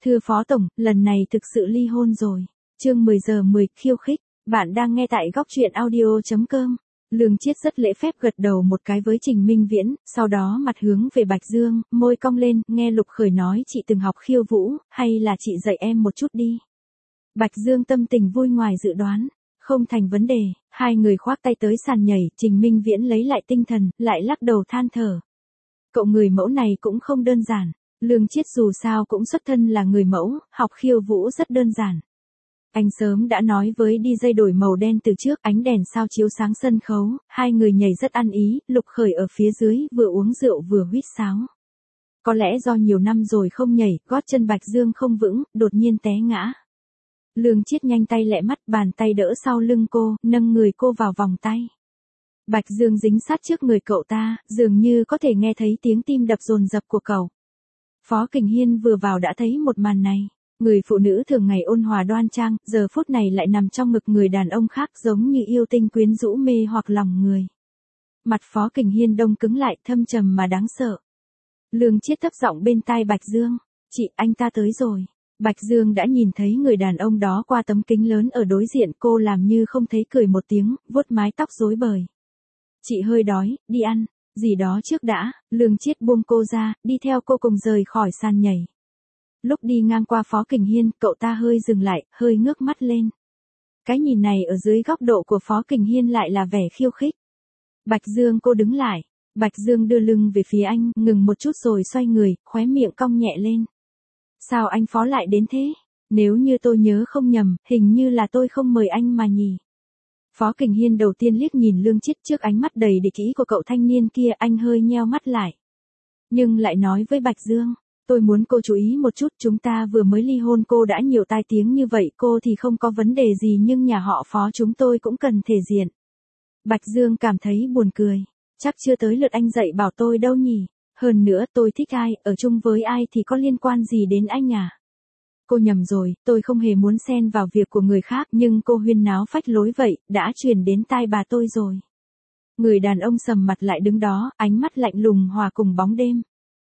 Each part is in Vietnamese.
Thưa Phó Tổng, lần này thực sự ly hôn rồi. Chương 10 giờ 10 khiêu khích. Bạn đang nghe tại góc truyện audio.com. Lương Chiết rất lễ phép gật đầu một cái với Trình Minh Viễn, sau đó mặt hướng về Bạch Dương, môi cong lên, nghe Lục Khởi nói chị từng học khiêu vũ, hay là chị dạy em một chút đi. Bạch Dương tâm tình vui ngoài dự đoán, không thành vấn đề, hai người khoác tay tới sàn nhảy, Trình Minh Viễn lấy lại tinh thần, lại lắc đầu than thở. Cậu người mẫu này cũng không đơn giản, Lương Chiết dù sao cũng xuất thân là người mẫu, học khiêu vũ rất đơn giản. Anh sớm đã nói với DJ đổi màu đen từ trước, ánh đèn sao chiếu sáng sân khấu, hai người nhảy rất ăn ý, Lục Khởi ở phía dưới vừa uống rượu vừa huýt sáo. Có lẽ do nhiều năm rồi không nhảy, gót chân Bạch Dương không vững, đột nhiên té ngã. Lương Chiết nhanh tay lẹ mắt, bàn tay đỡ sau lưng cô, nâng người cô vào vòng tay. Bạch Dương dính sát trước người cậu ta, dường như có thể nghe thấy tiếng tim đập dồn dập của cậu. Phó Kình Hiên vừa vào đã thấy một màn này. Người phụ nữ thường ngày ôn hòa đoan trang, giờ phút này lại nằm trong ngực người đàn ông khác giống như yêu tinh quyến rũ mê hoặc lòng người. Mặt Phó Kình Hiên đông cứng lại, thâm trầm mà đáng sợ. Lương Chiết thấp giọng bên tai Bạch Dương, chị, anh ta tới rồi. Bạch Dương đã nhìn thấy người đàn ông đó qua tấm kính lớn ở đối diện, cô làm như không thấy, cười một tiếng, vuốt mái tóc rối bời. Chị hơi đói, đi ăn gì đó trước đã. Lương Chiết buông cô ra, đi theo cô cùng rời khỏi sàn nhảy. Lúc đi ngang qua Phó Kình Hiên, cậu ta hơi dừng lại, hơi ngước mắt lên. Cái nhìn này ở dưới góc độ của Phó Kình Hiên lại là vẻ khiêu khích. Bạch Dương, cô đứng lại. Bạch Dương đưa lưng về phía anh, ngừng một chút rồi xoay người, khóe miệng cong nhẹ lên. Sao anh Phó lại đến thế? Nếu như tôi nhớ không nhầm, hình như là tôi không mời anh mà nhỉ. Phó Kình Hiên đầu tiên liếc nhìn Lương Chiết, trước ánh mắt đầy địch ý của cậu thanh niên kia, anh hơi nheo mắt lại. Nhưng lại nói với Bạch Dương, tôi muốn cô chú ý một chút, chúng ta vừa mới ly hôn, cô đã nhiều tai tiếng như vậy, cô thì không có vấn đề gì nhưng nhà họ Phó chúng tôi cũng cần thể diện. Bạch Dương cảm thấy buồn cười, chắc chưa tới lượt anh dạy bảo tôi đâu nhỉ, hơn nữa tôi thích ai, ở chung với ai thì có liên quan gì đến anh à? Cô nhầm rồi, tôi không hề muốn xen vào việc của người khác, nhưng cô huyên náo phách lối vậy, đã truyền đến tai bà tôi rồi. Người đàn ông sầm mặt lại đứng đó, ánh mắt lạnh lùng hòa cùng bóng đêm.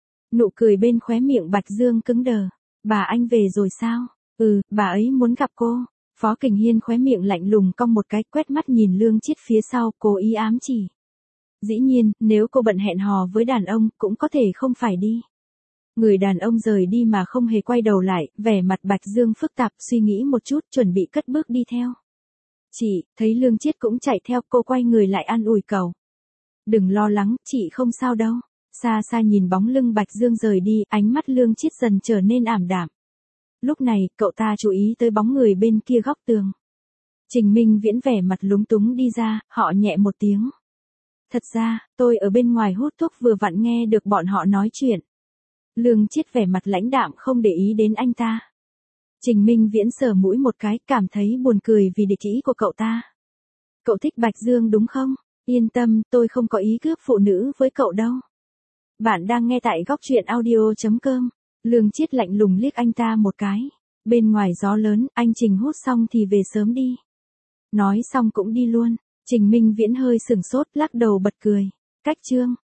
Nụ cười bên khóe miệng Bạch Dương cứng đờ. Bà anh về rồi sao? Ừ, bà ấy muốn gặp cô. Phó Kình Hiên khóe miệng lạnh lùng cong một cái, quét mắt nhìn Lương Chiết phía sau, cố ý ám chỉ. Dĩ nhiên, nếu cô bận hẹn hò với đàn ông, cũng có thể không phải đi. Người đàn ông rời đi mà không hề quay đầu lại, vẻ mặt Bạch Dương phức tạp, suy nghĩ một chút, chuẩn bị cất bước đi theo. Chị, thấy Lương Chiết cũng chạy theo, cô quay người lại an ủi cậu. Đừng lo lắng, chị không sao đâu. Xa xa nhìn bóng lưng Bạch Dương rời đi, ánh mắt Lương Chiết dần trở nên ảm đạm. Lúc này, cậu ta chú ý tới bóng người bên kia góc tường. Trình Minh Viễn vẻ mặt lúng túng đi ra, họ nhẹ một tiếng. Thật ra, tôi ở bên ngoài hút thuốc vừa vặn nghe được bọn họ nói chuyện. Lương Chiết vẻ mặt lãnh đạm không để ý đến anh ta. Trình Minh Viễn sờ mũi một cái, cảm thấy buồn cười vì địch ý của cậu ta. Cậu thích Bạch Dương đúng không? Yên tâm, tôi không có ý cướp phụ nữ với cậu đâu. Bạn đang nghe tại góc truyện audio.com. Lương Chiết lạnh lùng liếc anh ta một cái. Bên ngoài gió lớn, anh Trình hút xong thì về sớm đi. Nói xong cũng đi luôn. Trình Minh Viễn hơi sửng sốt, lắc đầu bật cười. Cách chương.